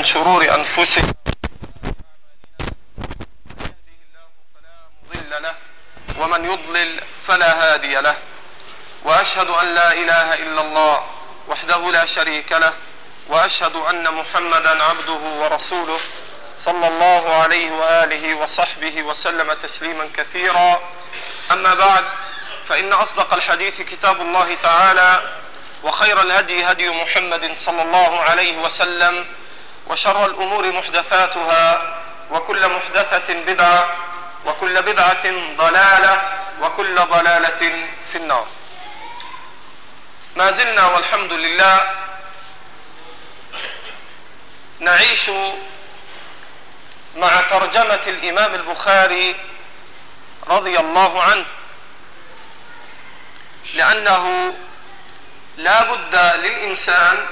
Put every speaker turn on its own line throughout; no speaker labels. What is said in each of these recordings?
من شرور أنفسنا مضل له ومن يضلل فلا هادي له، وأشهد أن لا إله إلا الله وحده لا شريك له، وأشهد أن محمدا عبده ورسوله صلى الله عليه وآله وصحبه وسلم تسليما كثيرا. أما بعد، فإن أصدق الحديث كتاب الله تعالى، وخير الهدي هدي محمد صلى الله عليه وسلم، وشر الأمور محدثاتها، وكل محدثة بدعة، وكل بدعة ضلالة، وكل ضلالة في النار. ما زلنا والحمد لله نعيش مع ترجمة الإمام البخاري رضي الله عنه، لأنه لا بد للإنسان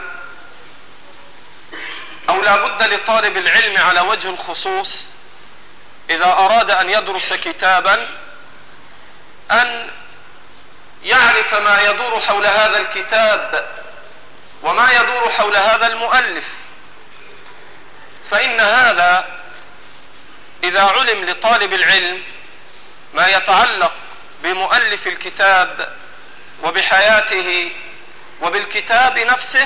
أو لا بد لطالب العلم على وجه الخصوص إذا أراد أن يدرس كتابا أن يعرف ما يدور حول هذا الكتاب وما يدور حول هذا المؤلف، فإن هذا إذا علم لطالب العلم ما يتعلق بمؤلف الكتاب وبحياته وبالكتاب نفسه،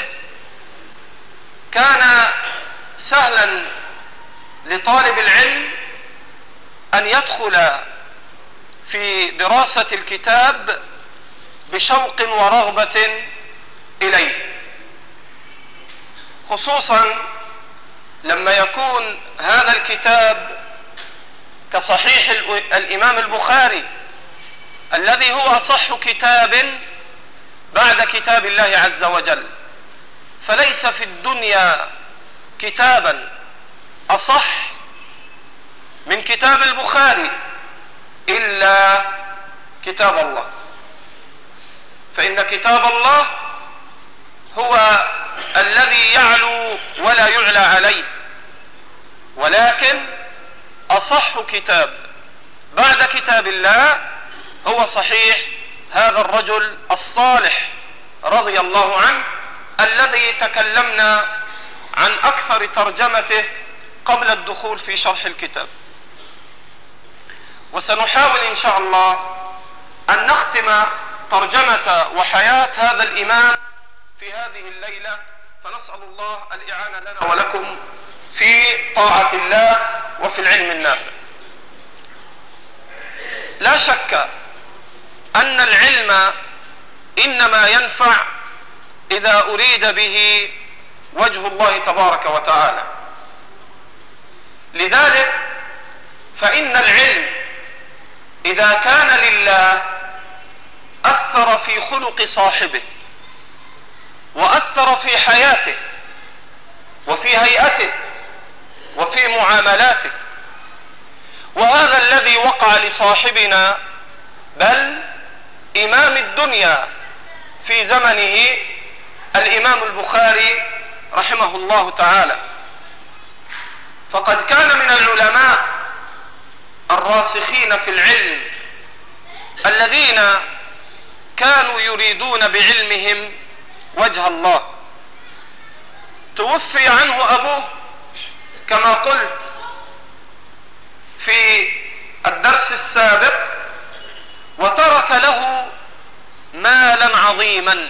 كان سهلا لطالب العلم أن يدخل في دراسة الكتاب بشوق ورغبة إليه، خصوصا لما يكون هذا الكتاب كصحيح الإمام البخاري الذي هو أصح كتاب بعد كتاب الله عز وجل. فليس في الدنيا كتابا أصح من كتاب البخاري إلا كتاب الله، فإن كتاب الله هو الذي يعلو ولا يعلى عليه، ولكن أصح كتاب بعد كتاب الله هو صحيح هذا الرجل الصالح رضي الله عنه، الذي تكلمنا عن أكثر ترجمته قبل الدخول في شرح الكتاب. وسنحاول إن شاء الله أن نختم ترجمة وحياة هذا الإمام في هذه الليلة، فنسأل الله الإعانة لنا ولكم في طاعة الله وفي العلم النافع. لا شك أن العلم إنما ينفع إذا أريد به وجه الله تبارك وتعالى، لذلك فإن العلم إذا كان لله أثر في خلق صاحبه، وأثر في حياته وفي هيئته وفي معاملاته، وهذا الذي وقع لصاحبنا بل إمام الدنيا في زمنه الإمام البخاري رحمه الله تعالى. فقد كان من العلماء الراسخين في العلم الذين كانوا يريدون بعلمهم وجه الله. توفي عنه أبوه كما قلت في الدرس السابق، وترك له مالا عظيما،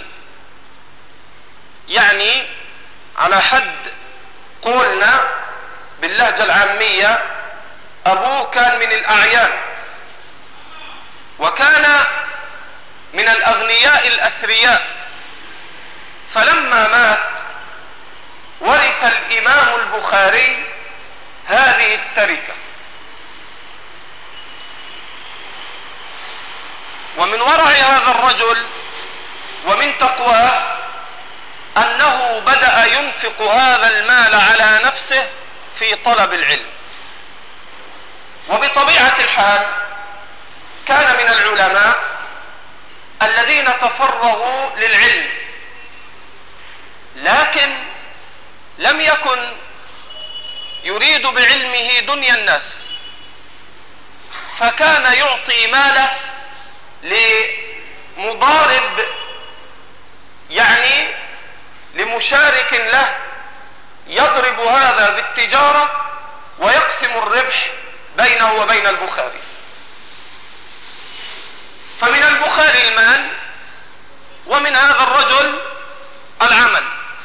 يعني على حد قولنا باللهجة العامية أبوه كان من الأعيان، وكان من الأغنياء الأثرياء. فلما مات ورث الإمام البخاري هذه التركة، ومن ورع هذا الرجل ومن تقواه أنه بدأ ينفق هذا المال على نفسه في طلب العلم. وبطبيعة الحال كان من العلماء الذين تفرغوا للعلم، لكن لم يكن يريد بعلمه دنيا الناس، فكان يعطي ماله لمضارب، يعني لمشارك له يضرب هذا بالتجارة ويقسم الربح بينه وبين البخاري. فمن البخاري المال، ومن هذا الرجل العمل،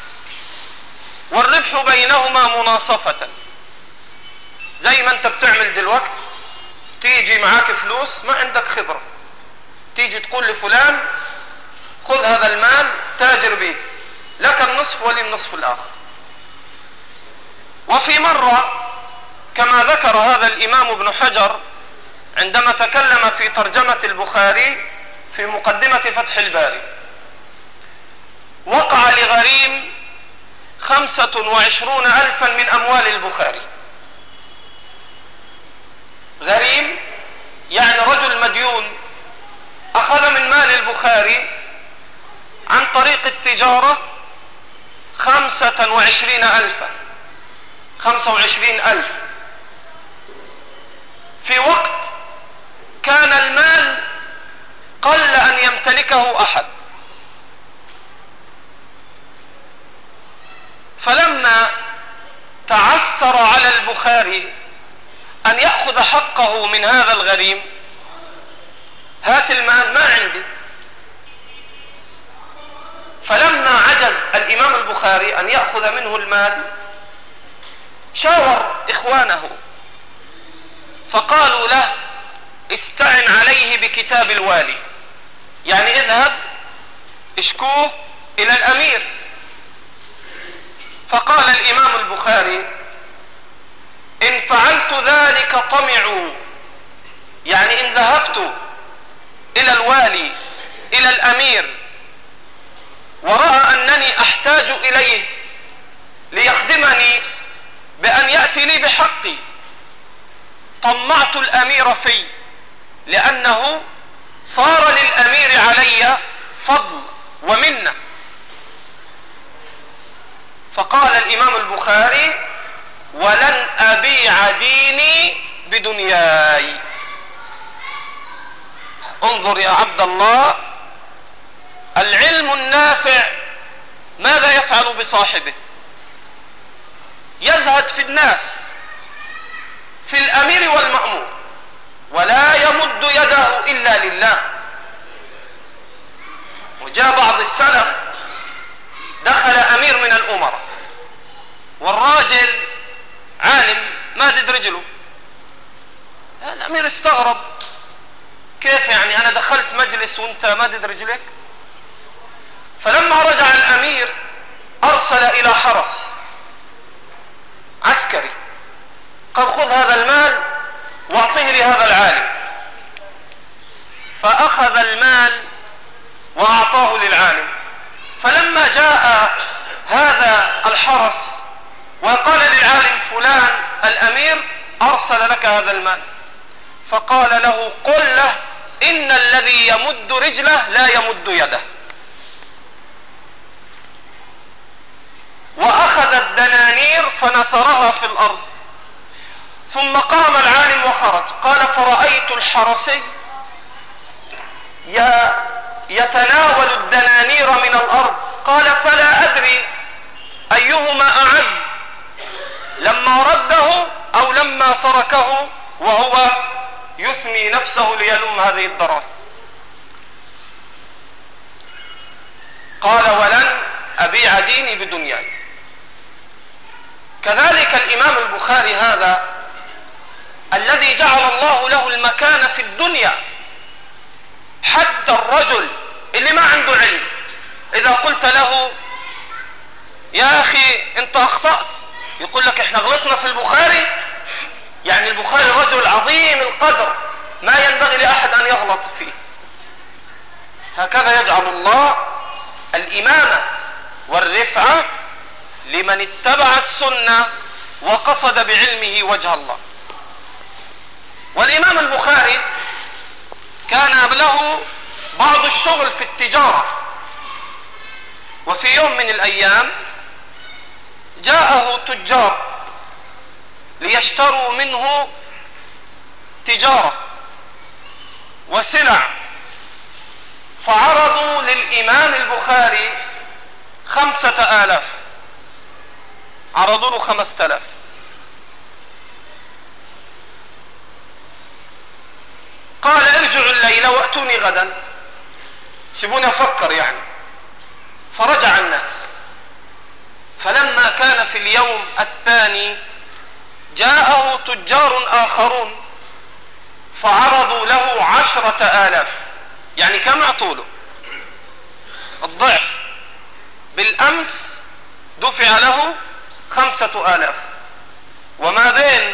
والربح بينهما مناصفة. زي ما انت بتعمل دلوقت، تيجي معاك فلوس ما عندك خبرة، تيجي تقول لفلان خذ هذا المال تاجر به، لك النصف ولي النصف الآخر. وفي مرة كما ذكر هذا الإمام ابن حجر عندما تكلم في ترجمة البخاري في مقدمة فتح الباري، وقع لغريم 25,000 من أموال البخاري. غريم يعني رجل مديون أخذ من مال البخاري عن طريق التجارة 25,000 في وقت كان المال قل أن يمتلكه أحد. فلما تعسر على البخاري أن يأخذ حقه من هذا الغريم، هات المال ما عندي. فلما عجز الإمام البخاري أن يأخذ منه المال، شاور إخوانه فقالوا له استعن عليه بكتاب الوالي، يعني اذهب اشكوه إلى الأمير. فقال الإمام البخاري إن فعلت ذلك طمعوا، يعني إن ذهبت إلى الوالي إلى الأمير ورأى أنني أحتاج إليه ليخدمني بأن يأتي لي بحقي، طمعت الأمير في، لأنه صار للأمير علي فضل ومنة. فقال الإمام البخاري ولن أبيع ديني بدنياي. انظر يا عبد الله، العلم النافع ماذا يفعل بصاحبه؟ يزهد في الناس، في الأمير والمأمور، ولا يمد يده إلا لله. وجاء بعض السلف دخل أمير من الأمراء، والراجل عالم مادد رجله. الأمير استغرب، كيف يعني أنا دخلت مجلس وأنت مادد رجلك؟ فلما رجع الأمير أرسل إلى حرس عسكري، قال خذ هذا المال واعطيه لهذا العالم. فأخذ المال وأعطاه للعالم. فلما جاء هذا الحرس وقال للعالم فلان الأمير أرسل لك هذا المال، فقال له قل له إن الذي يمد رجله لا يمد يده. وأخذ الدنانير فنثرها في الأرض، ثم قام العالم وخرج. قال فرأيت الحرسي يتناول الدنانير من الأرض. قال فلا أدري أيهما أعز، لما رده أو لما تركه وهو يثني نفسه ليلم هذه الدراهم. قال ولن أبيع ديني بدنياي. كذلك الإمام البخاري هذا الذي جعل الله له المكانة في الدنيا، حتى الرجل اللي ما عنده علم إذا قلت له يا أخي أنت أخطأت، يقول لك إحنا غلطنا في البخاري. يعني البخاري رجل عظيم القدر ما ينبغي لأحد أن يغلط فيه. هكذا يجعل الله الإمامة والرفعة لمن اتبع السنة وقصد بعلمه وجه الله. والإمام البخاري كان له بعض الشغل في التجارة، وفي يوم من الأيام جاءه تجار ليشتروا منه تجارة وسلع، فعرضوا للإمام البخاري 5,000، عرضوا له 5000. قال ارجعوا الليلة واتوني غدا، سيبوني افكر يعني. فرجع الناس. فلما كان في اليوم الثاني جاءه تجار آخرون فعرضوا له 10,000، يعني كم اعطوا له؟ الضعف. بالأمس دفع له 5,000، وما بين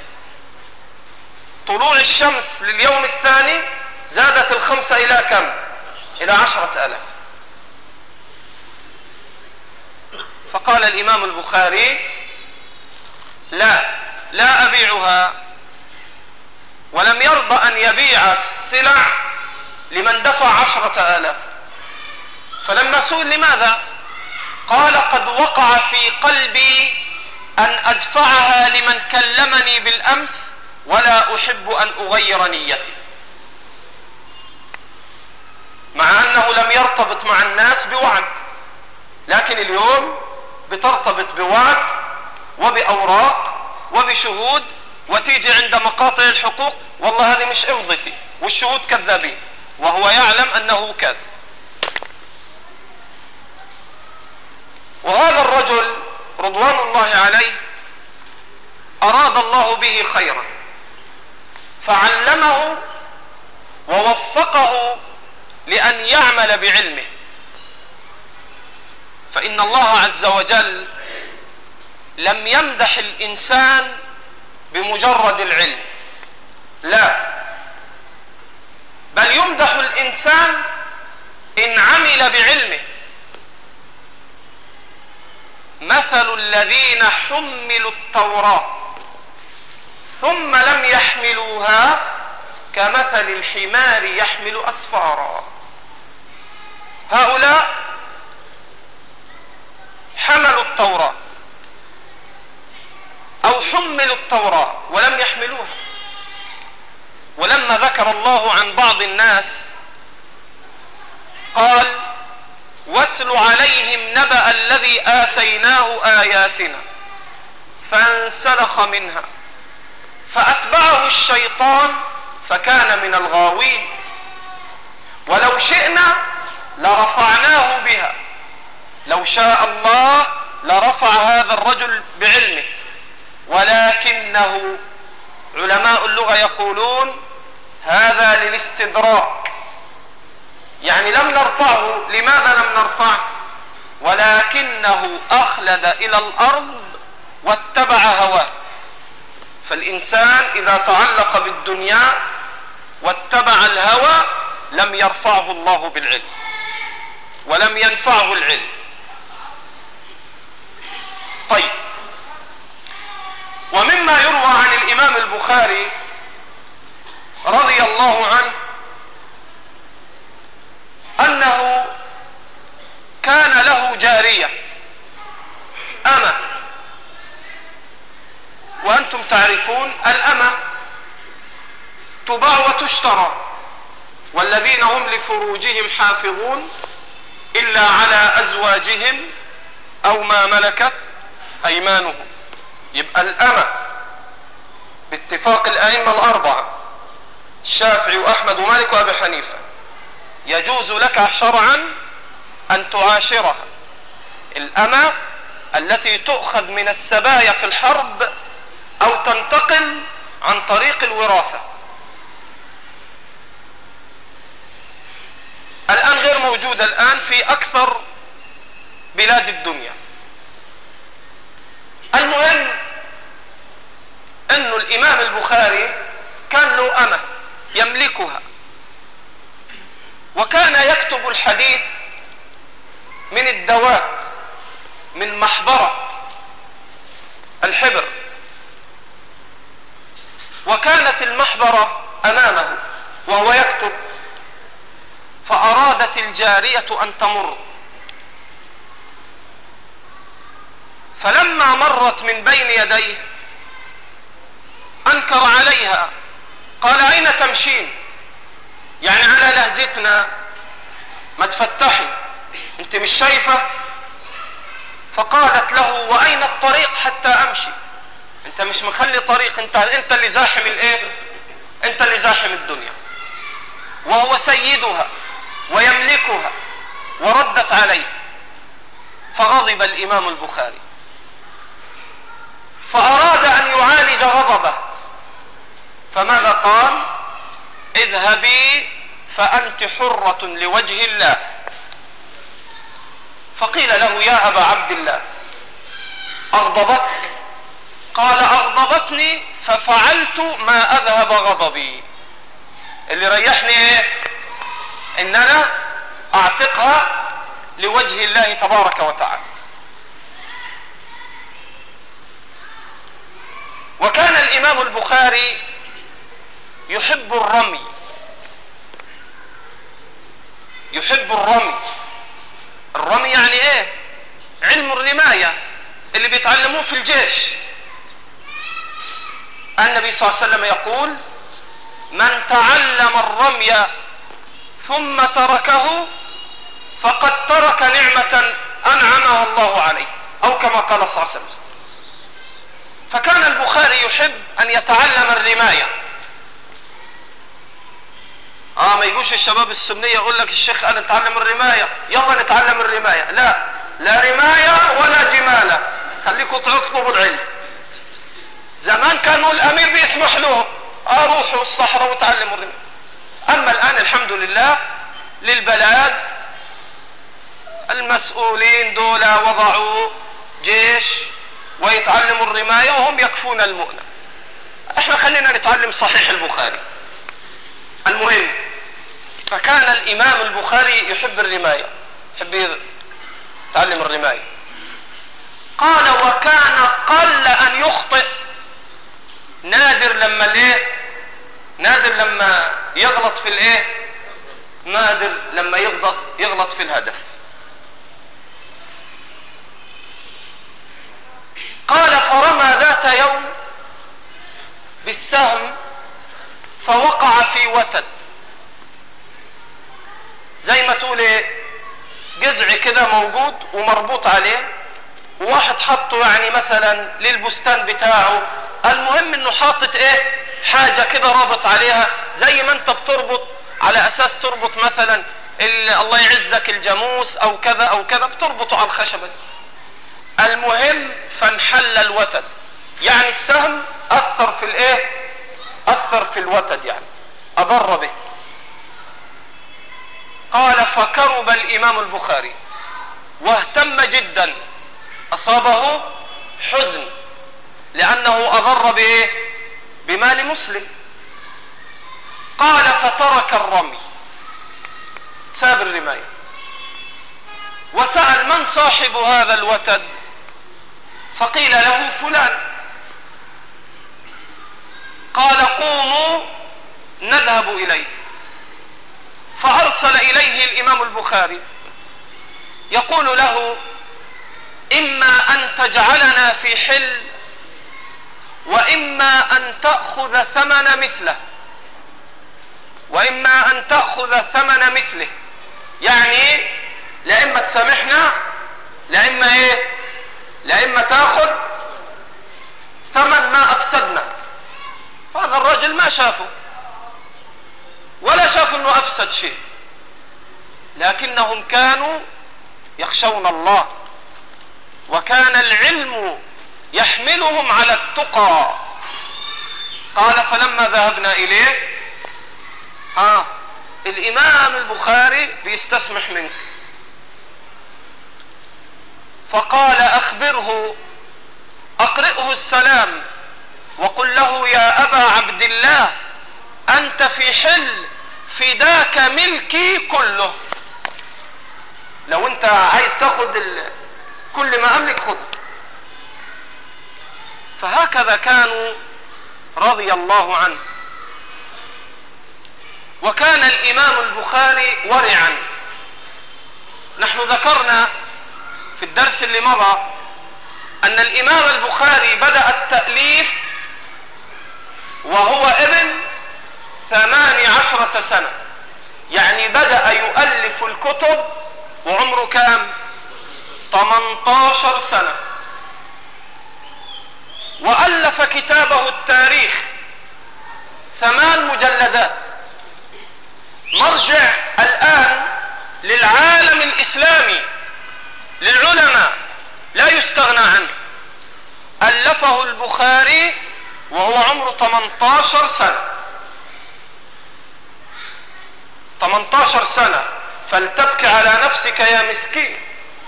طلوع الشمس لليوم الثاني زادت الخمسة إلى كم؟ إلى 10,000. فقال الإمام البخاري لا أبيعها، ولم يرضى أن يبيع السلع لمن دفع 10,000. فلما سئل لماذا قال قد وقع في قلبي أن أدفعها لمن كلمني بالأمس ولا أحب أن أغير نيتي، مع أنه لم يرتبط مع الناس بوعد، لكن اليوم بترتبط بوعد وبأوراق وبشهود، وتيجي عند مقاطع الحقوق والله هذه مش إفضتي والشهود كذابين، وهو يعلم أنه كذب. وهذا الرجل رضوان الله عليه أراد الله به خيرا فعلمه ووفقه لأن يعمل بعلمه. فإن الله عز وجل لم يمدح الإنسان بمجرد العلم، لا، بل يمدح الإنسان إن عمل بعلمه. مثل الذين حملوا التوراة ثم لم يحملوها كمثل الحمار يحمل أسفارا. هؤلاء حملوا التوراة أو حملوا التوراة ولم يحملوها. ولما ذكر الله عن بعض الناس قال واتل عليهم نبأ الذي آتيناه آياتنا فانسلخ منها فأتبعه الشيطان فكان من الغاوين. ولو شئنا لرفعناه بها، لو شاء الله لرفع هذا الرجل بعلمه، ولكنه علماء اللغة يقولون هذا للاستدراك، يعني لم نرفعه. لماذا لم نرفعه؟ ولكنه أخلد إلى الأرض واتبع هواه. فالإنسان إذا تعلق بالدنيا واتبع الهوى لم يرفعه الله بالعلم ولم ينفعه العلم. طيب، ومما يروى عن الإمام البخاري رضي الله عنه أنه كان له جارية أمة، وأنتم تعرفون الأمة تباع وتشترى، والذين هم لفروجهم حافظون إلا على أزواجهم أو ما ملكت أيمانهم. يبقى الأمة باتفاق الأئمة الأربعة الشافعي وأحمد ومالك وأبي حنيفة يجوز لك شرعا أن تعاشرها. الأمة التي تؤخذ من السبايا في الحرب أو تنتقل عن طريق الوراثة. الآن غير موجودة الآن في أكثر بلاد الدنيا. المهم أن الإمام البخاري كان له أمة يملكها، وكان يكتب الحديث من الدوات من محبرة الحبر، وكانت المحبرة أمامه وهو يكتب، فأرادت الجارية أن تمر، فلما مرت من بين يديه أنكر عليها، قال أين تمشين؟ يعني على لهجتنا ما تفتحي، أنت مش شايفة؟ فقالت له وأين الطريق حتى أمشي. أنت مش مخلي طريق، أنت اللي زاحم الإيه؟ أنت اللي زاحم الدنيا، وهو سيدها ويملكها، وردت عليه. فغضب الإمام البخاري، فأراد أن يعالج غضبه، فماذا قال؟ اذهبي فأنت حرة لوجه الله. فقيل له يا أبا عبد الله أغضبتك؟ قال أغضبتني ففعلت ما أذهب غضبي. اللي ريحني إيه؟ إن أنا أعتقها لوجه الله تبارك وتعالى. وكان الإمام البخاري يحب الرمي، يحب الرمي. الرمي يعني ايه؟ علم الرماية اللي بيتعلموه في الجيش. النبي صلى الله عليه وسلم يقول: من تعلم الرمي ثم تركه فقد ترك نعمة أنعمها الله عليه، أو كما قال صلى الله عليه وسلم. فكان البخاري يحب أن يتعلم الرماية. ما يجوش الشباب السنية يقول لك الشيخ قال نتعلم الرماية، يلا نتعلم الرماية. لا رماية ولا جمالة، خليكم تطلبوا العلم. زمان كانوا الأمير بيسمح لهم روحوا الصحراء وتعلموا الرماية. أما الآن الحمد لله للبلاد المسؤولين دول وضعوا جيش ويتعلموا الرماية وهم يكفون المؤنة. احنا خلينا نتعلم صحيح البخاري. المهم، فكان الإمام البخاري يحب الرماية، يحب يتعلم الرماية. قال: وكان قل أن يخطئ. نادر لما يغلط في الايه؟ نادر لما يغلط في الهدف. قال: فرمى ذات يوم بالسهم فوقع في وتد، زي ما تقول ايه، جذع كده موجود ومربوط عليه، وواحد حطه يعني مثلا للبستان بتاعه. المهم انه حاطط ايه؟ حاجة كده رابط عليها، زي ما انت بتربط على اساس تربط مثلا الله يعزك الجاموس او كذا او كذا، بتربطه على الخشبة دي. المهم فانحل الوتد، يعني السهم اثر في الايه؟ اثر في الوتد، يعني اضر به. قال: فكرب الامام البخاري واهتم جدا، اصابه حزن لانه اضر بايه؟ بمال مسلم. قال: فترك الرمي، ساب الرماية، وسأل: من صاحب هذا الوتد؟ فقيل له: فلان. قال: قوموا نذهب إليه. فأرسل إليه الإمام البخاري يقول له: إما أن تجعلنا في حل، وإما أن تأخذ ثمن مثله، وإما أن تأخذ ثمن مثله، يعني لا إما تسامحنا لا إما إيه؟ لا إما تأخذ ثمن ما أفسدنا. هذا الرجل ما شافه ولا شاف أنه أفسد شيء، لكنهم كانوا يخشون الله، وكان العلم يحملهم على التقى. قال: فلما ذهبنا إليه، الإمام البخاري بيستسمح منك. فقال: أخبره، أقرئه السلام، وقل له: يا أبا عبد الله أنت في حل، فداك ملكي كله. لو أنت عايز تاخد كل ما أملك خذ. فهكذا كانوا رضي الله عنه. وكان الإمام البخاري ورعا. نحن ذكرنا في الدرس اللي مضى أن الإمام البخاري بدأ التأليف وهو ابن 18 سنة، يعني بدأ يؤلف الكتب وعمره كام؟ 18 سنة. ألف كتابه التاريخ 8 مجلدات، مرجع الآن للعالم الإسلامي للعلماء لا يستغنى عنه. ألفه البخاري وهو عمره 18 سنة. 18 سنة، فلتبكي على نفسك يا مسكين.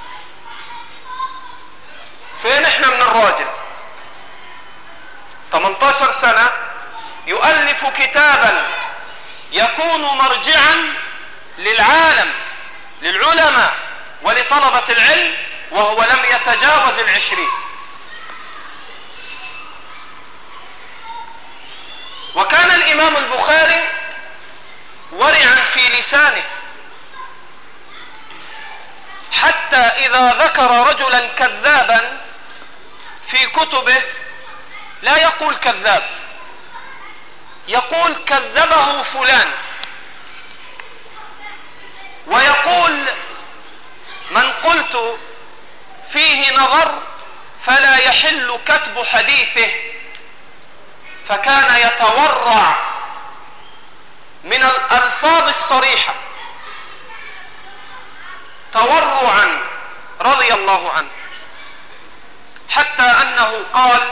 فين احنا من الراجل؟ 18 سنة يؤلف كتابا يكون مرجعا للعالم للعلماء ولطلبة العلم، وهو لم يتجاوز 20. وكان الإمام البخاري ورعا في لسانه، حتى إذا ذكر رجلا كذابا في كتبه لا يقول كذاب، يقول كذبه فلان، ويقول من قلت فيه نظر فلا يحل كتب حديثه. فكان يتورع من الألفاظ الصريحة تورعا رضي الله عنه، حتى أنه قال: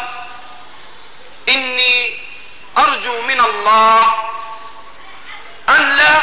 إني أرجو من الله أن لا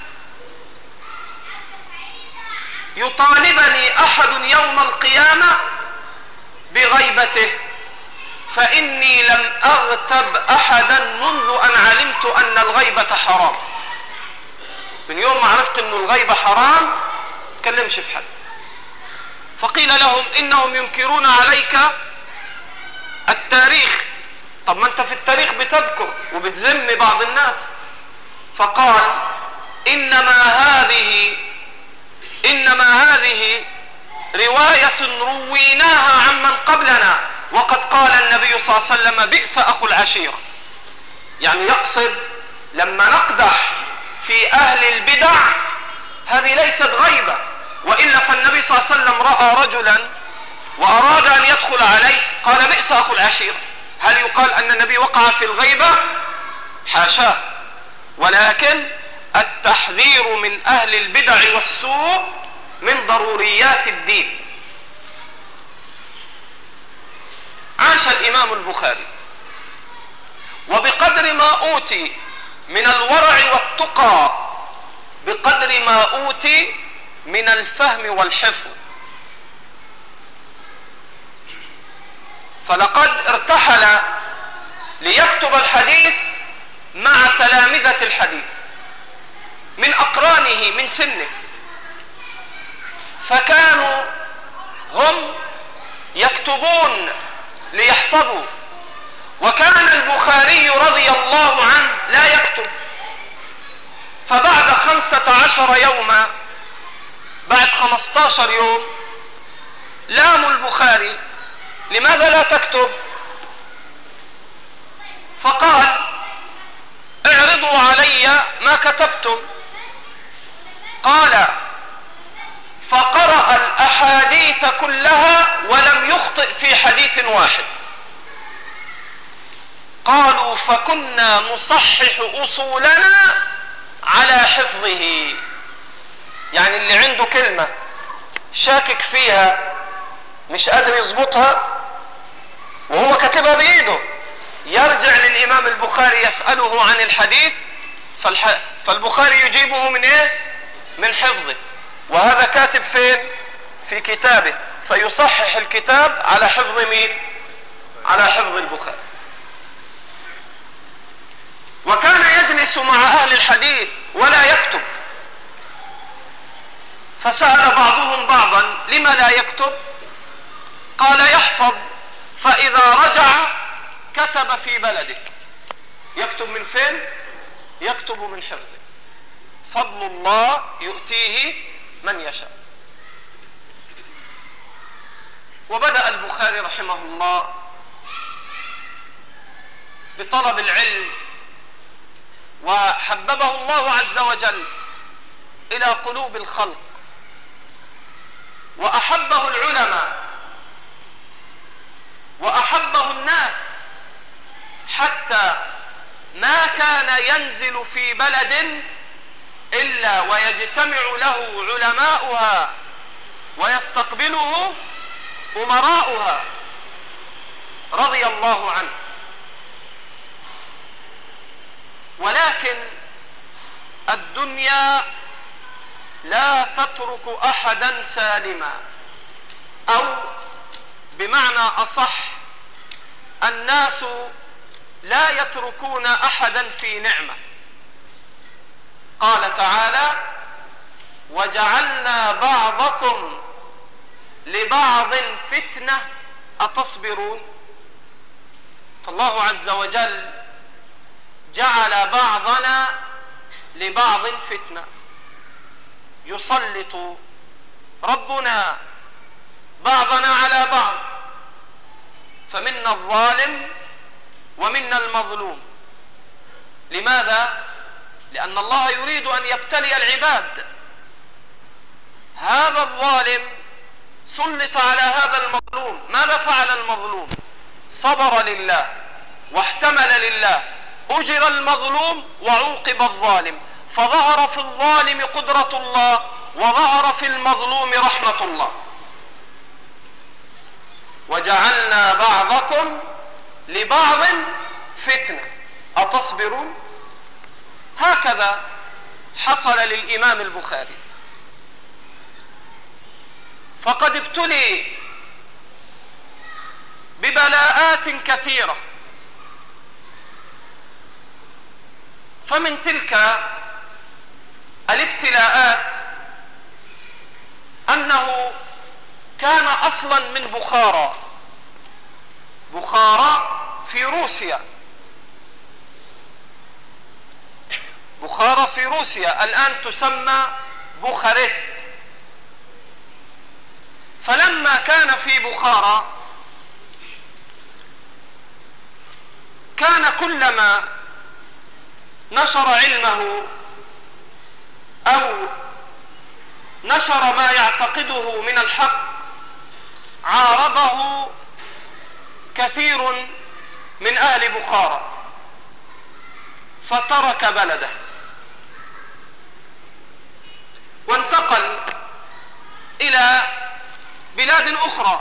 يطالبني أحد يوم القيامة بغيبته، فإني لم أغتب أحدا منذ أن علمت أن الغيبة حرام. من يوم ما عرفت أن الغيبة حرام تكلمش في حد. فقيل لهم: إنهم ينكرون عليك التاريخ. طب ما أنت في التاريخ بتذكر وبتذم بعض الناس. فقال: إنما هذه رواية رويناها عمن قبلنا، وقد قال النبي صلى الله عليه وسلم: بئس أخو العشيرة. يعني يقصد لما نقدح في أهل البدع هذه ليست غيبة، وإلا فالنبي صلى الله عليه وسلم رأى رجلا وأراد أن يدخل عليه قال: بئس أخو العشيرة. هل يقال أن النبي وقع في الغيبة؟ حاشاه، ولكن التحذير من أهل البدع والسوء من ضروريات الدين. عاش الإمام البخاري، وبقدر ما أوتي من الورع والتقى بقدر ما أوتي من الفهم والحفظ. فلقد ارتحل ليكتب الحديث مع تلامذة الحديث من أقرانه من سنه، فكانوا هم يكتبون ليحفظوا، وكان البخاري رضي الله عنه لا يكتب. فبعد 15 يوما، بعد 15 يوم، لاموا البخاري: لماذا لا تكتب؟ فقال: اعرضوا علي ما كتبتم. قال: فقرأ الأحاديث كلها ولم يخطئ في حديث واحد. قالوا: فكنا نصحح أصولنا على حفظه. يعني اللي عنده كلمة شاكك فيها مش قادر يضبطها وهو كاتبها بإيده، يرجع للإمام البخاري يسأله عن الحديث، فالبخاري يجيبه من إيه؟ من حفظه. وهذا كاتب فين؟ في كتابه، فيصحح الكتاب على حفظ مين؟ على حفظ البخاري. وكان يجلس مع أهل الحديث ولا يكتب. فسأل بعضهم بعضا: لما لا يكتب؟ قال: يحفظ، فإذا رجع كتب في بلده. يكتب من فين؟ يكتب من حفظه. فضل الله يؤتيه من يشاء. وبدأ البخاري رحمه الله بطلب العلم، وحببه الله عز وجل إلى قلوب الخلق، وأحبه العلماء، وأحبه الناس حتى ما كان ينزل في بلد إلا ويجتمع له علماؤها ويستقبله أمراؤها رضي الله عنه. ولكن الدنيا لا تترك أحدا سالما، أو بمعنى أصح الناس لا يتركون أحدا في نعمة. قال تعالى: وجعلنا بعضكم لبعض فتنة أتصبرون. فالله عز وجل جعل بعضنا لبعض فتنة، يسلط ربنا بعضنا على بعض، فمنا الظالم ومنا المظلوم. لماذا؟ لأن الله يريد أن يبتلي العباد. هذا الظالم سلط على هذا المظلوم، ماذا فعل المظلوم؟ صبر لله واحتمل لله، أجر المظلوم وعوقب الظالم، فظهر في الظالم قدرة الله وظهر في المظلوم رحمة الله. وجعلنا بعضكم لبعض فتنة أتصبرون. هكذا حصل للإمام البخاري، فقد ابتلي ببلاءات كثيرة، فمن تلك الابتلاءات أنه كان أصلا من بخارى. بخارى في روسيا، بخارى في روسيا الآن تسمى بوخارست. فلما كان في بخارى كان كلما نشر علمه أو نشر ما يعتقده من الحق عارضه كثير من أهل بخارى، فترك بلده وانتقل إلى بلاد أخرى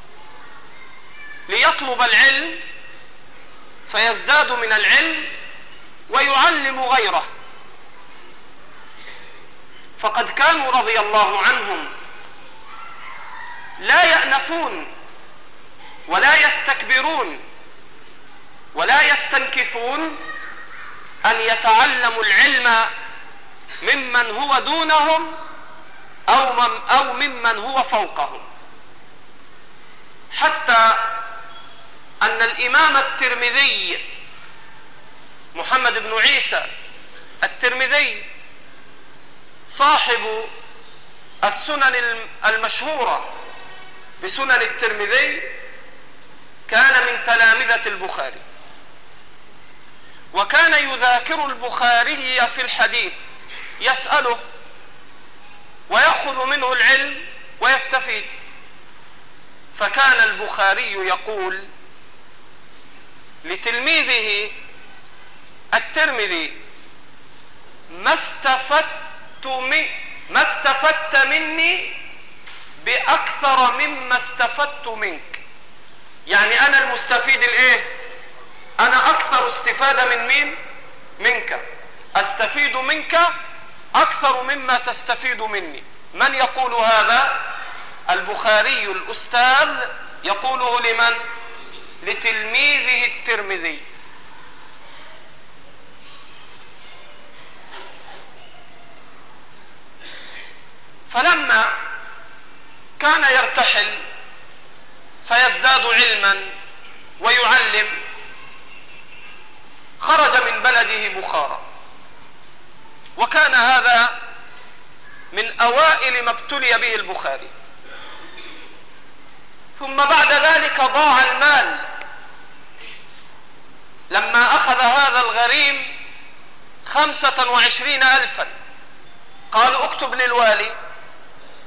ليطلب العلم، فيزداد من العلم ويعلم غيره. فقد كانوا رضي الله عنهم لا يأنفون ولا يستكبرون ولا يستنكفون أن يتعلموا العلم ممن هو دونهم أو ممن هو فوقهم، حتى أن الإمام الترمذي محمد بن عيسى الترمذي صاحب السنن المشهورة بسنن الترمذي كان من تلامذة البخاري، وكان يذاكر البخاري في الحديث، يسأله ويأخذ منه العلم ويستفيد. فكان البخاري يقول لتلميذه الترمذي: ما استفدت مني بأكثر مما استفدت منك. يعني أنا المستفيد الإيه؟ أنا أكثر استفادة من مين؟ منك. أستفيد منك أكثر مما تستفيد مني. من يقول هذا؟ البخاري الأستاذ يقوله لمن؟ لتلميذه الترمذي. فلما كان يرتحل فيزداد علما ويعلم، خرج من بلده بخارى، وكان هذا من أوائل ما ابتلي به البخاري. ثم بعد ذلك ضاع المال. لما أخذ هذا الغريم 25,000 قالوا: اكتب للوالي.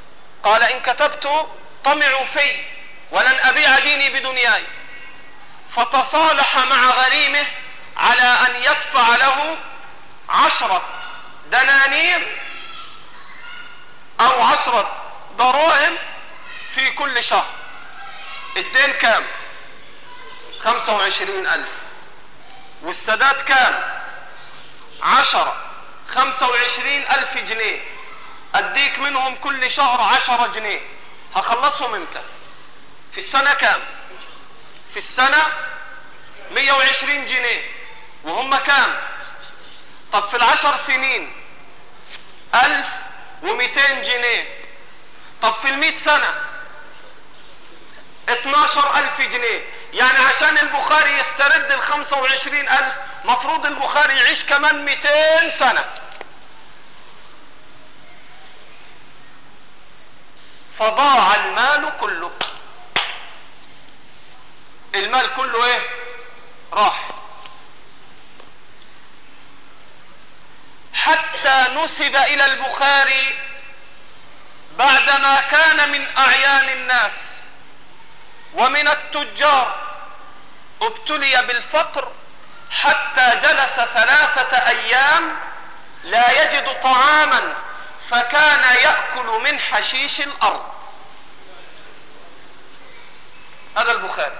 قال: إن كتبت طمعوا في ولن أبيع ديني بدنياي. فتصالح مع غريمه على أن يدفع له 10 دنانير أو 10 دراهم في كل شهر. الدين كام؟ 25,000. والسداد كام؟ 25,000 جنيه. أديك منهم كل شهر 10 جنيه. هخلصهم امتى؟ في السنة كام؟ في السنة 120 جنيه. وهم كام؟ طب في ال10 سنين 1200 جنيه. طب في ال100 سنة 12,000 جنيه. يعني عشان البخاري يسترد ال25,000 مفروض البخاري يعيش كمان 200 سنة. فضاع المال كله. المال كله ايه؟ راح. حتى نسب الى البخاري بعدما كان من اعيان الناس ومن التجار ابتلي بالفقر حتى جلس 3 أيام لا يجد طعاما فكان يأكل من حشيش الأرض. هذا البخاري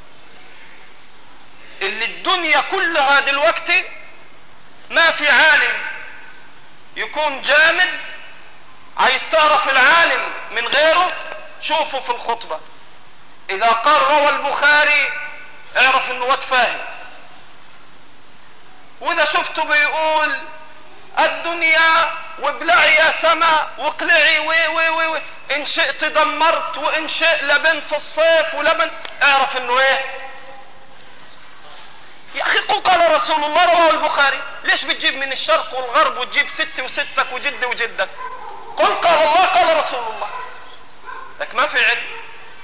اللي الدنيا كلها دلوقتي ما في عالم يكون جامد عايز تعرف العالم من غيره شوفه في الخطبة. إذا قال روى البخاري اعرف انه واد فاهم. وإذا شفته بيقول الدنيا وابلعي يا سما واقلعي وي إن شئت دمرت وإن شئت لبن في الصيف ولبن، اعرف انه ايه؟ يا أخي قل قال رسول الله رواه البخاري. ليش بتجيب من الشرق والغرب وتجيب ستي وستك وجدي وجدك؟ قل قال الله قال رسول الله. لك ما في علم.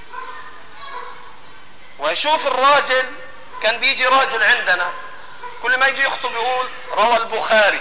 ويشوف الراجل، كان بيجي راجل عندنا كل ما يجي يخطب يقول روى البخاري،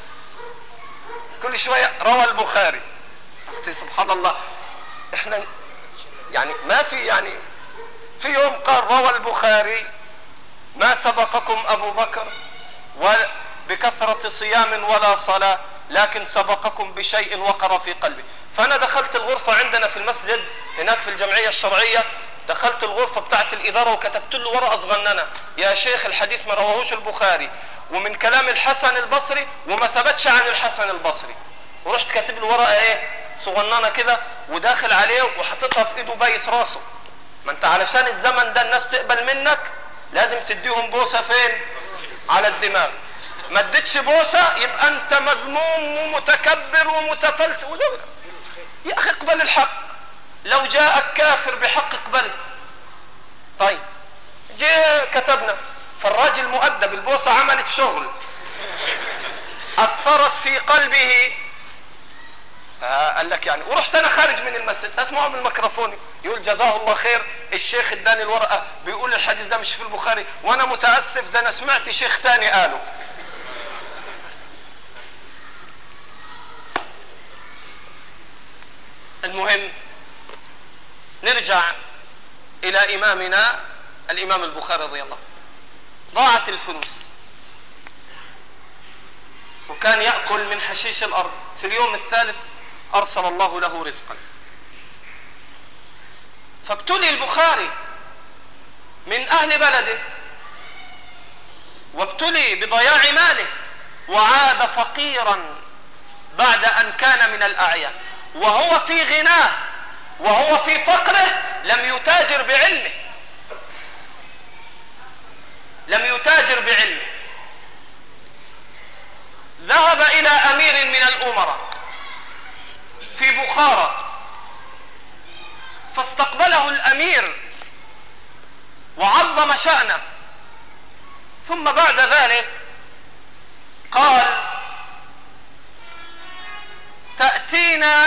كل شوية روى البخاري. أختي سبحان الله، احنا يعني ما في يعني في يوم قال روى البخاري ما سبقكم أبو بكر بكثرة صيام ولا صلاة لكن سبقكم بشيء وقر في قلبي. فأنا دخلت الغرفة عندنا في المسجد هناك في الجمعية الشرعية، دخلت الغرفة بتاعت الإدارة وكتبت له ورقة صغننة يا شيخ الحديث ما رواهوش البخاري ومن كلام الحسن البصري وما ثبتش عن الحسن البصري. ورحت كاتب له ورقة ايه صغننة كده وداخل عليه وحطيتها في ايده بايس راسه. ما انت علشان الزمن ده الناس تقبل منك لازم تديهم بوسة فين؟ على الدماغ. ما اديتش بوسة يبقى انت مذموم ومتكبر ومتفلسف. يا اخي اقبل الحق، لو جاءك كافر بحق اقبله. طيب جاء كتبنا، فالراجل مؤدب البوسة عملت شغل أثرت في قلبه. قال لك يعني، ورحت أنا خارج من المسجد أسمعه من الميكروفون يقول جزاه الله خير الشيخ اداني الورقة بيقول الحديث ده مش في البخاري وأنا متأسف ده أنا سمعت شيخ تاني قاله. المهم نرجع إلى إمامنا الإمام البخاري رضي الله عنه. ضاعت الفلوس وكان يأكل من حشيش الأرض. في اليوم الثالث أرسل الله له رزقا، فابتلي البخاري من أهل بلده وابتلي بضياع ماله وعاد فقيرا بعد أن كان من الأعيان. وهو في غناه وهو في فقره لم يتاجر بعلمه، لم يتاجر بعلمه. ذهب إلى أمير من الأمراء في بخارى فاستقبله الأمير وعظم شأنه، ثم بعد ذلك قال تأتينا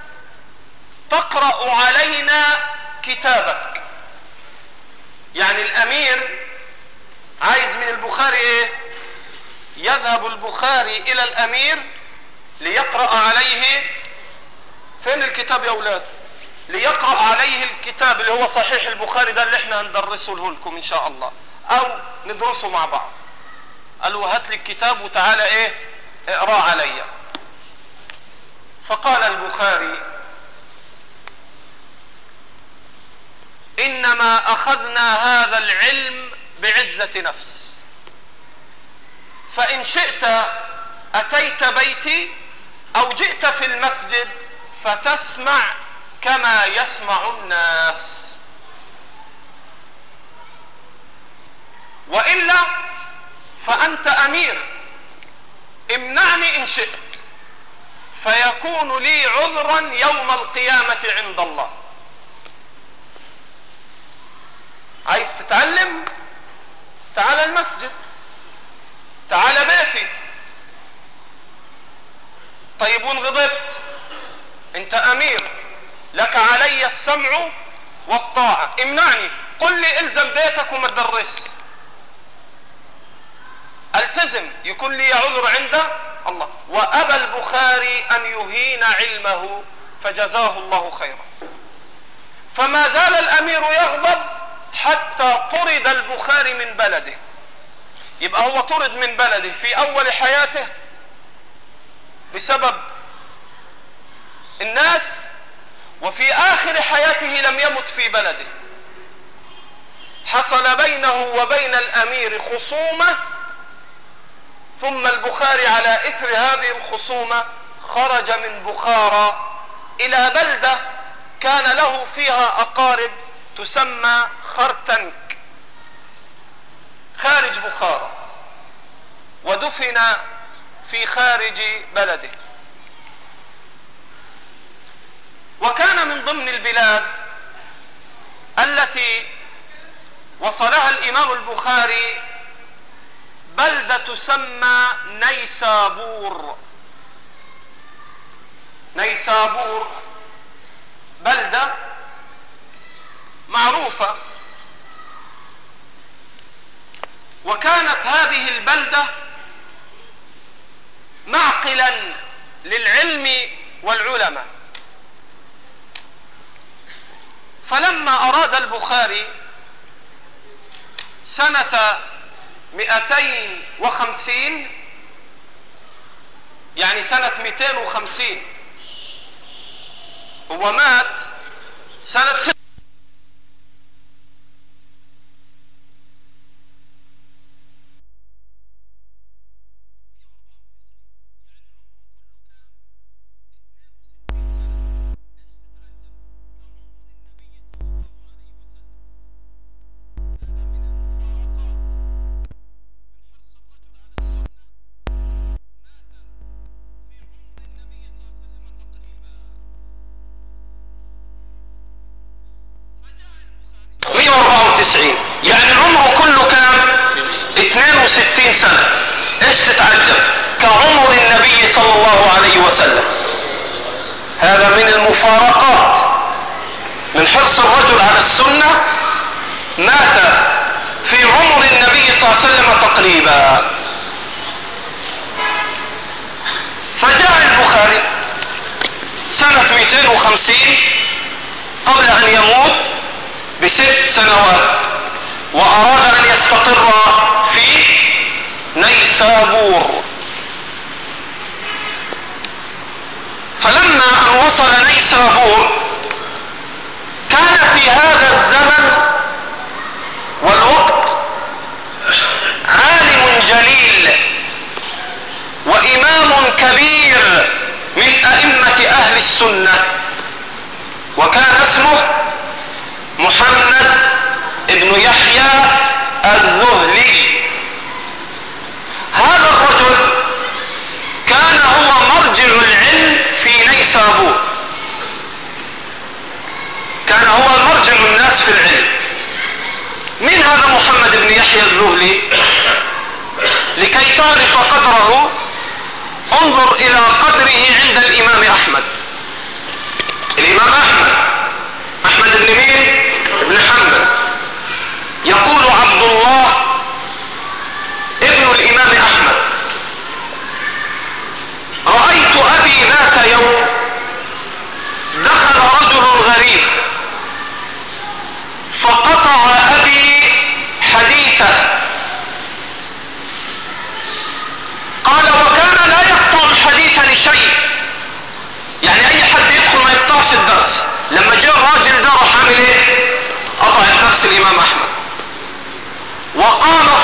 تقرأ علينا كتابك. يعني الأمير عايز من البخاري ايه؟ يذهب البخاري إلى الأمير ليقرأ عليه. فين الكتاب يا أولاد؟ ليقرأ عليه الكتاب اللي هو صحيح البخاري ده اللي احنا هندرسه لكم ان شاء الله او ندرسه مع بعض. قال له هات لي الكتاب وتعالى ايه اقرأ عليا. فقال البخاري انما اخذنا هذا العلم بعزة نفس، فان شئت اتيت بيتي او جئت في المسجد فتسمع كما يسمع الناس، وإلا فأنت أمير، امنعني إن شئت فيكون لي عذرا يوم القيامة عند الله. عايز تتعلم؟ تعال المسجد، تعال بيتي. طيب وان غضبت؟ انت امير، لك علي السمع والطاعة، امنعني، قل لي الزم بيتك وما تدرس. التزم يكون لي عذر عند الله. وأبى البخاري أن يهين علمه فجزاه الله خيرا. فما زال الأمير يغضب حتى طرد البخاري من بلده. يبقى هو طرد من بلده في أول حياته بسبب الناس، وفي آخر حياته لم يمت في بلده. حصل بينه وبين الأمير خصومة، ثم البخاري على إثر هذه الخصومة خرج من بخارى إلى بلدة كان له فيها أقارب تسمى خرتنك خارج بخارى، ودفن في خارج بلده. وكان من ضمن البلاد التي وصلها الإمام البخاري بلدة تسمى نيسابور. نيسابور بلدة معروفة، وكانت هذه البلدة معقلا للعلم والعلماء. فلما أراد البخاري سنة 250، يعني سنة 250، هو مات سنة 6. يعني عمره كله كام؟ 62 سنة. ايش تتعجب؟ كعمر النبي صلى الله عليه وسلم. هذا من المفارقات، من حرص الرجل على السنة. مات في عمر النبي صلى الله عليه وسلم تقريبا. فجاء البخاري سنة 250 قبل أن يموت ب6 سنوات، وأراد أن يستقر في نيسابور. فلما أن وصل نيسابور كان في هذا الزمن والوقت عالم جليل وإمام كبير من أئمة أهل السنة، وكان اسمه محمد ابن يحيى الذهلي. هذا الرجل كان هو مرجع العلم في نيسابور، كان هو مرجع الناس في العلم. من هذا محمد بن يحيى الذهلي؟ لكي تعرف قدره انظر إلى قدره عند الإمام أحمد. الإمام أحمد بن مين؟ ابن حنبل. يقول عبد الله ابن الإمام أحمد: رأيت أبي ذات يوم دخل رجل غريب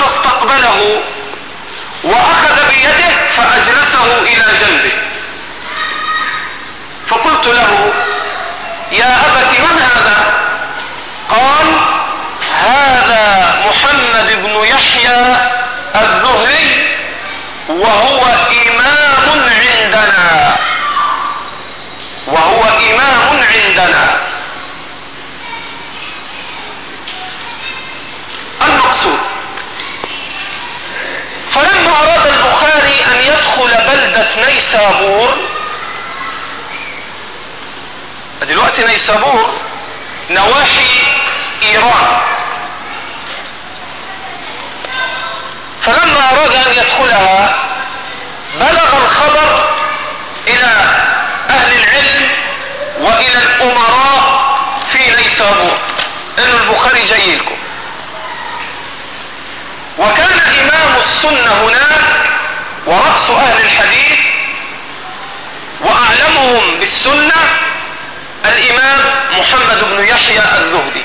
فاستقبله وأخذ بيده فأجلسه إلى جنبه. فقلت له: يا أبت من هذا؟ قال: هذا محمد بن يحيى الذهلي وهو إمام عندنا، وهو إمام عندنا. المقصود، فلما أراد البخاري أن يدخل بلدة نيسابور، دلوقتي نيسابور نواحي إيران، فلما أراد أن يدخلها بلغ الخبر إلى أهل العلم وإلى الأمراء في نيسابور إن البخاري جاي لكم. وكان إمام السنة هناك ورأس أهل الحديث وأعلمهم بالسنة الإمام محمد بن يحيى الذهلي.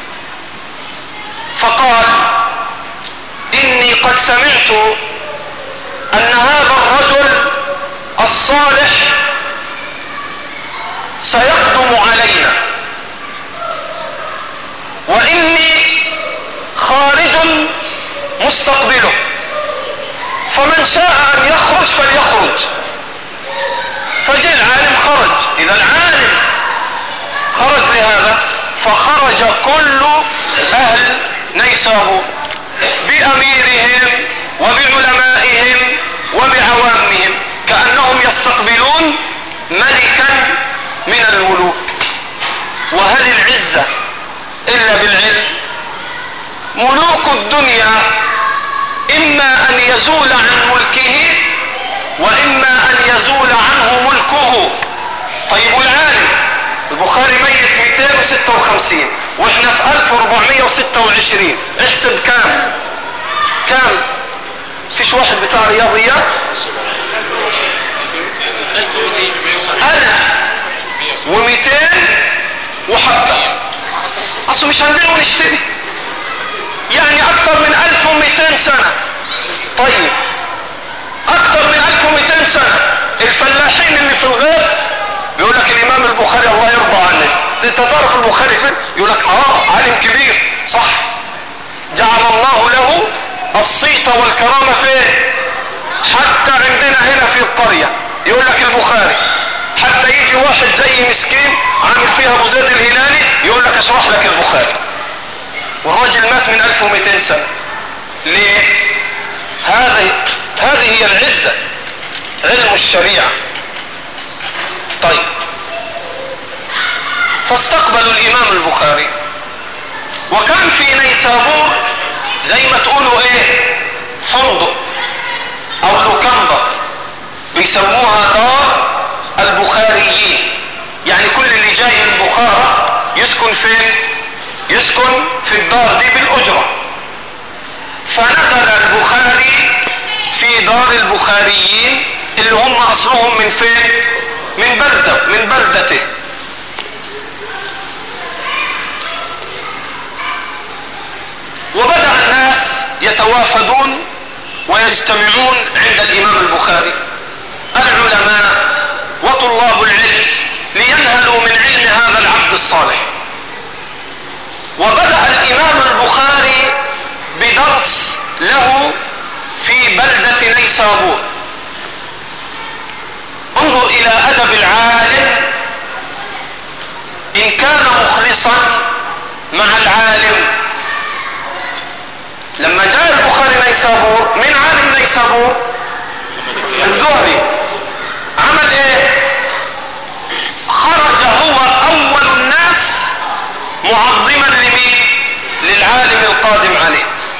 فقال: إني قد سمعت أن هذا الرجل الصالح سيقدم علينا، وإني خارج مستقبله، فمن شاء أن يخرج فليخرج. فجاء العالم خرج. إذا العالم خرج لهذا، فخرج كل أهل نيسابور بأميرهم وبعلمائهم وبعوامهم، كأنهم يستقبلون ملكا من الملوك. وهل العزة إلا بالعلم؟ ملوك الدنيا إما أن يزول عن ملكه وإما أن يزول عنه ملكه. طيب العالم البخاري ميت 256 واحنا في 1426، احسب كام؟ فيش واحد بتاع رياضيات؟ 1200 وحبة. اصل مش هنبيع ونشتري، يعني اكتر من 1200 سنة. طيب اكتر من 1200 سنة الفلاحين اللي في الغيط يقول لك الامام البخاري الله يرضى عنه. انت تعرف البخاري فين؟ يقول لك عالم كبير. صح، جعل الله له الصيت والكرامة فين؟ حتى عندنا هنا في القرية يقول لك البخاري، حتى يجي واحد زي مسكين عامل فيها ابو زيد الهلالي يقول لك اشرح لك البخاري، والراجل مات من 1200 سنة. ليه؟ هذه هي العزة، علم الشريعة. طيب، فاستقبلوا الإمام البخاري، وكان في نيسابور زي ما تقولوا ايه، فندق او لوكاندا، بيسموها دار البخاريين. يعني كل اللي جاي من بخارى يسكن فين؟ يسكن في الدار دي بالأجرة. فنزل البخاري في دار البخاريين اللي هم أصلهم من فين؟ من بلدته. وبدأ الناس يتوافدون ويجتمعون عند الإمام البخاري، العلماء وطلاب العلم، لينهلوا من علم هذا العبد الصالح. وبدأ الإمام البخاري بدرس له في بلدة نيسابور. انظر إلى أدب العالم إن كان مخلصا مع العالم. لما جاء البخاري نيسابور، من عالم نيسابور؟ الذهلي. عمل ايه؟ خرج هو أول الناس معظما لمين؟ للعالم القادم عليه.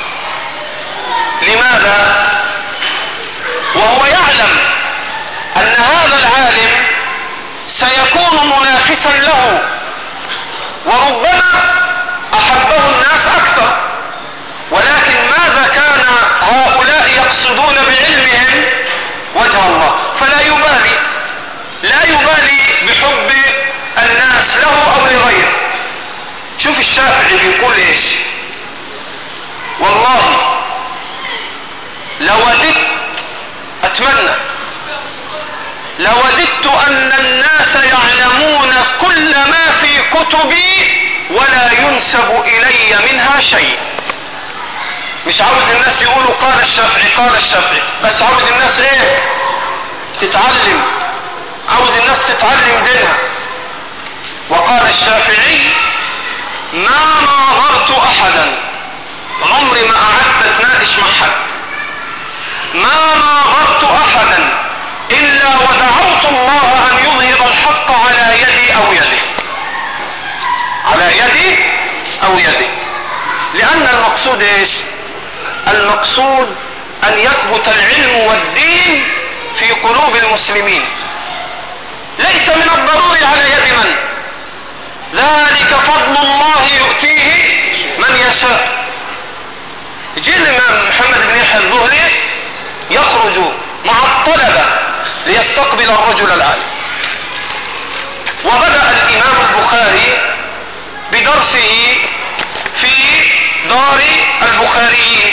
لماذا؟ وهو يعلم أن هذا العالم سيكون منافسا له، وربما أحبه الناس أكثر. ولكن ماذا كان هؤلاء يقصدون بعلمهم؟ وجه الله، فلا يبالي، لا يبالي بحب الناس له أو لغيره. شوف الشافعي بيقول ايش: والله أتمنى لوددت أن الناس يعلمون كل ما في كتبي ولا ينسب إلي منها شيء. مش عاوز الناس يقولوا قال الشافعي قال الشافعي، بس عاوز الناس ايه؟ تتعلم، عاوز الناس تتعلم دينها. وقال الشافعي: ما ناظرت أحدا، عمري ما قعدت اتناقش مع حد، ما ناظرت أحدا إلا ودعوت الله أن يظهر الحق على يدي أو يده، على يدي أو يده. لأن المقصود إيش؟ المقصود أن يثبت العلم والدين في قلوب المسلمين، ليس من الضروري على يد من، ذلك فضل الله يؤتيه من يشاء. جاء الإمام محمد بن يحيى الذهلي يخرج مع الطلبة ليستقبل الرجل العالم، وبدأ الإمام البخاري بدرسه في دار البخاريين،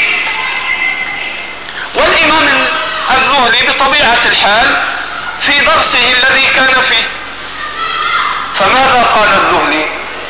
والإمام الذهلي بطبيعة الحال في درسه الذي كان فيه. فماذا قال الذهلي؟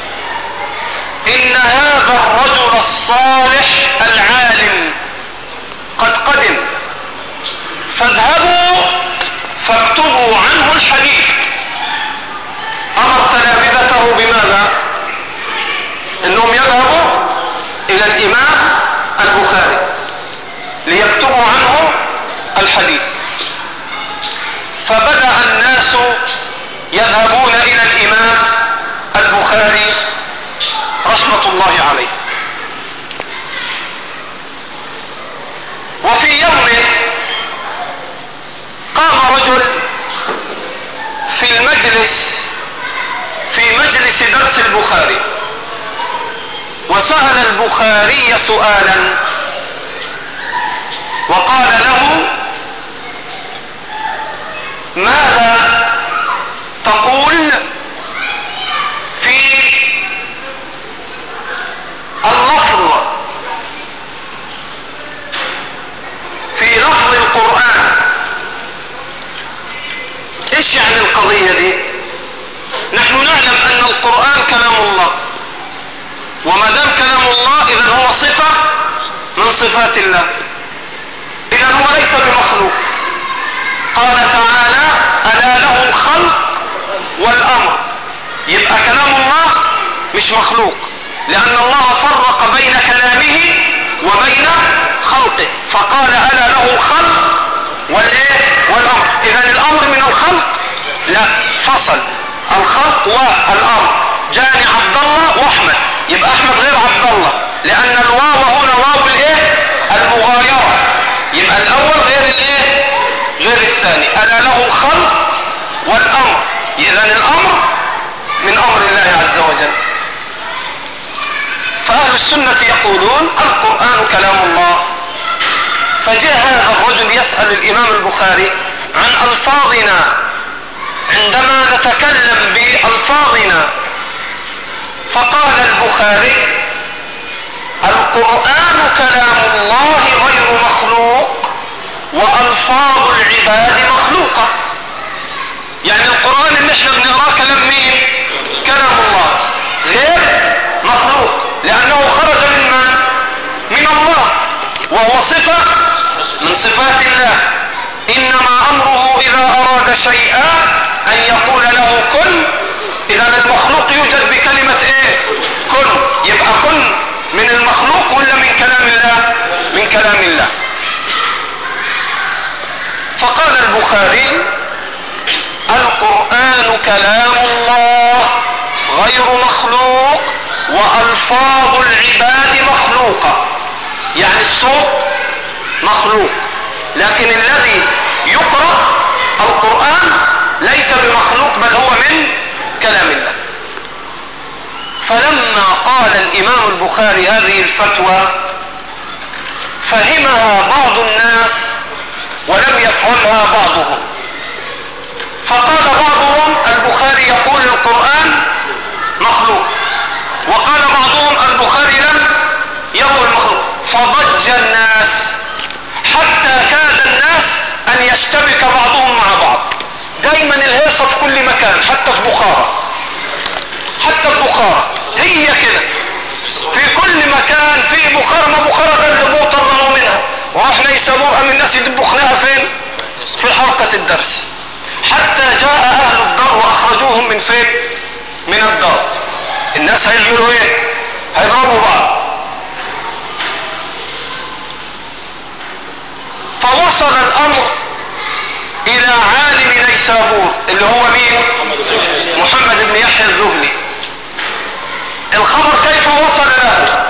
إن هذا الرجل الصالح العالم قد قدم، فاذهبوا فاكتبوا عنه الحديث. أمر تلامذته بماذا؟ إنهم يذهبوا إلى الإمام البخاري ليكتبوا عنه الحديث. فبدأ الناس يذهبون إلى الإمام البخاري رحمة الله عليه. وفي يوم قام رجل في المجلس، في مجلس درس البخاري، وسأل البخاري سؤالا وقال له: ماذا تقول في اللفظ، في لفظ القرآن؟ ايش يعني القضية دي؟ نحن نعلم ان القرآن كلام الله، وما دام كلام الله اذا هو صفة من صفات الله، اذا هو ليس بمخلوق. قال تعالى: ألا له الخلق والأمر. يبقى كلام الله مش مخلوق، لأن الله فرق بين كلامه وبين خلقه، فقال: ألا له الخلق والأمر. إذن الأمر من الخلق؟ لا، فصل الخلق والأمر. جاني عبد الله وأحمد، يبقى أحمد غير عبد الله، لأن الواو هنا واو المغايرة، يبقى الأول غير الثاني. ألا له الخلق والأمر، إذن الأمر من أمر الله عز وجل. فأهل السنة يقولون القرآن كلام الله. فجاء هذا الرجل يسأل الإمام البخاري عن ألفاظنا عندما نتكلم بألفاظنا، فقال البخاري: القرآن كلام الله غير مخلوق، وألفاظ العباد مخلوقة. يعني القرآن اللي احنا بنقراه كلام مين؟ كلام الله غير مخلوق، لأنه خرج من من؟ من الله، وهو صفة من صفات الله. إنما أمره إذا أراد شيئا أن يقول له كن. إذا المخلوق يوجد بكلمة كن. يبقى كن من المخلوق ولا من كلام الله؟ من كلام الله. فقال البخاري: القرآن كلام الله غير مخلوق، وألفاظ العباد مخلوقة. يعني الصوت مخلوق، لكن الذي يقرأ القرآن ليس بمخلوق، بل هو من كلام الله. فلما قال الإمام البخاري هذه الفتوى فهمها بعض الناس ولم يفهمها بعضهم. فقال بعضهم: البخاري يقول القرآن مخلوق، وقال بعضهم: البخاري لم يقل مخلوق. فضج الناس حتى كاد الناس
أن يشتبك بعضهم مع بعض. دايما الهيصة في كل مكان، حتى في بخارى، حتى في بخارى هي كده، في كل مكان. في بخارى، ما بخارى ده اللي مو طلعوا منها وراح نيسابور، قام الناس يدبوا خناقة فين؟ في حلقة الدرس، حتى جاء أهل الدار وأخرجوهم من فين؟ من الدار. الناس هيعملوا ايه؟ هيضربوا بعض. فوصل الأمر إلى عالم نيسابور اللي هو مين؟ محمد بن يحيى الذهلي. الخبر كيف وصل له؟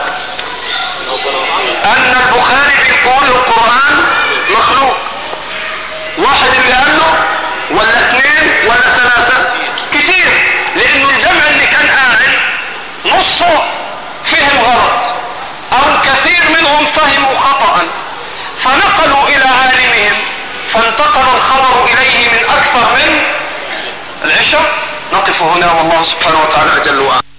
أن البخاري بيقول القرآن مخلوق. واحد اللي قال له ولا اثنين ولا ثلاثة؟ كتير، لأنه الجمع اللي كان قاعد نصه فهم غلط أو كثير منهم فهموا خطأ، فنقلوا إلى عالمهم فانتقل الخبر إليه من أكثر من 10. نقف هنا والله سبحانه وتعالى أجل وأعلم.